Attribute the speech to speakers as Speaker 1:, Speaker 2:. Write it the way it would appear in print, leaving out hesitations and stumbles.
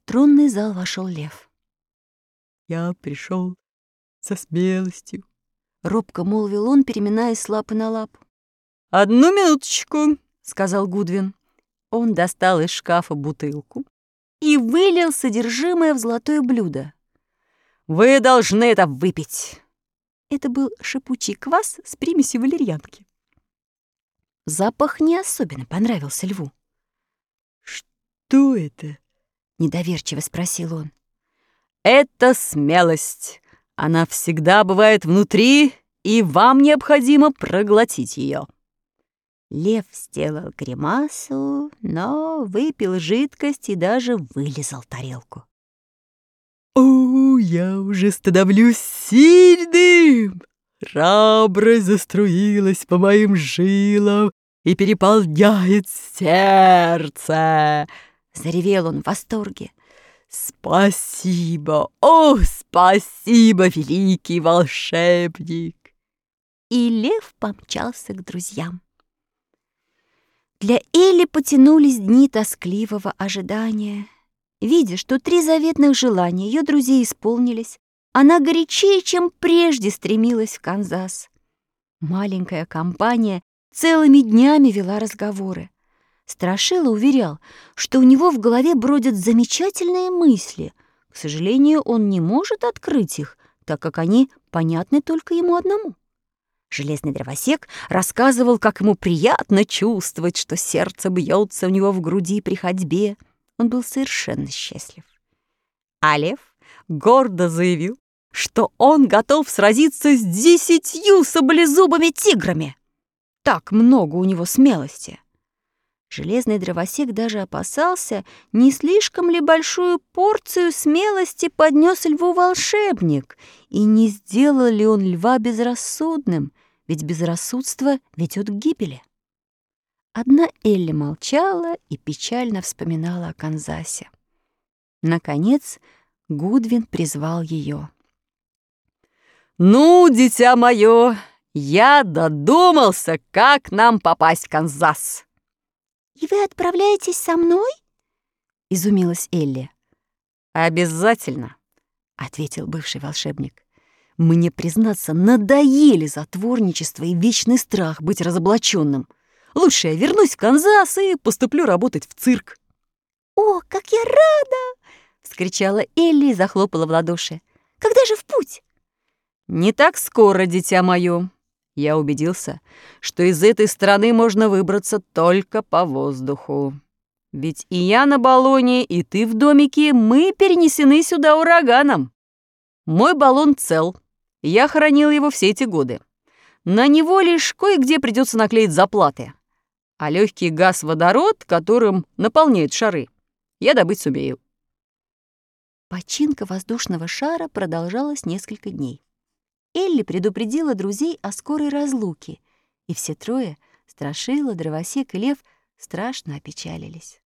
Speaker 1: тронный зал вошел лев.
Speaker 2: «Я пришел со смелостью»,
Speaker 1: — робко молвил он, переминаясь с лапы на лапу.
Speaker 2: «Одну минуточку»,
Speaker 1: — сказал Гудвин. Он достал из шкафа бутылку и вылил содержимое в золотое блюдо.
Speaker 2: «Вы должны это выпить».
Speaker 1: Это был шипучий квас с примесью валерьянки. Запах не особенно понравился льву.
Speaker 2: «Что это?»
Speaker 1: — недоверчиво спросил он.
Speaker 2: «Это смелость. Она всегда бывает внутри, и вам необходимо проглотить ее».
Speaker 1: Лев сделал гримасу, но выпил жидкость и даже вылизал тарелку.
Speaker 2: «О, я уже становлюсь сильным! Храбрость заструилась по моим жилам и переполняет сердце!»
Speaker 1: Заревел он в восторге.
Speaker 2: «Спасибо! О, спасибо, великий волшебник!»
Speaker 1: И лев помчался к друзьям. Для Элли потянулись дни тоскливого ожидания. Видя, что 3 заветных желания ее друзей исполнились, она горячее, чем прежде, стремилась в Канзас. Маленькая компания целыми днями вела разговоры. Страшила уверял, что у него в голове бродят замечательные мысли. К сожалению, он не может открыть их, так как они понятны только ему одному. Железный дровосек рассказывал, как ему приятно чувствовать, что сердце бьется у него в груди при ходьбе. Он был совершенно счастлив. А лев гордо заявил, что он готов сразиться с 10 саблезубыми тиграми. Так много у него смелости. Железный дровосек даже опасался, не слишком ли большую порцию смелости поднес льву волшебник, и не сделал ли он льва безрассудным, ведь безрассудство ведет к гибели. Одна Элли молчала и печально вспоминала о Канзасе. Наконец Гудвин призвал ее.
Speaker 2: «Ну, дитя мое, я додумался, как нам попасть в Канзас».
Speaker 1: «И вы отправляетесь со мной?» — изумилась Элли.
Speaker 2: «Обязательно»,
Speaker 1: — ответил бывший волшебник. «Мне, признаться, надоели затворничество и вечный страх быть разоблаченным. Лучше я вернусь в Канзас и поступлю работать в цирк». «О, как я рада!» — вскричала Элли и захлопала в ладоши. «Когда же в путь?»
Speaker 2: «Не так скоро, дитя мое. Я убедился, что из этой страны можно выбраться только по воздуху. Ведь и я на баллоне, и ты в домике, мы перенесены сюда ураганом. Мой баллон цел, я хранил его все эти годы. На него лишь кое-где придется наклеить заплаты. А легкий газ водород, которым наполняют шары, я добыть сумею».
Speaker 1: Починка воздушного шара продолжалась несколько дней. Элли предупредила друзей о скорой разлуке, и все 3 — Страшила, Дровосек и Лев — страшно опечалились.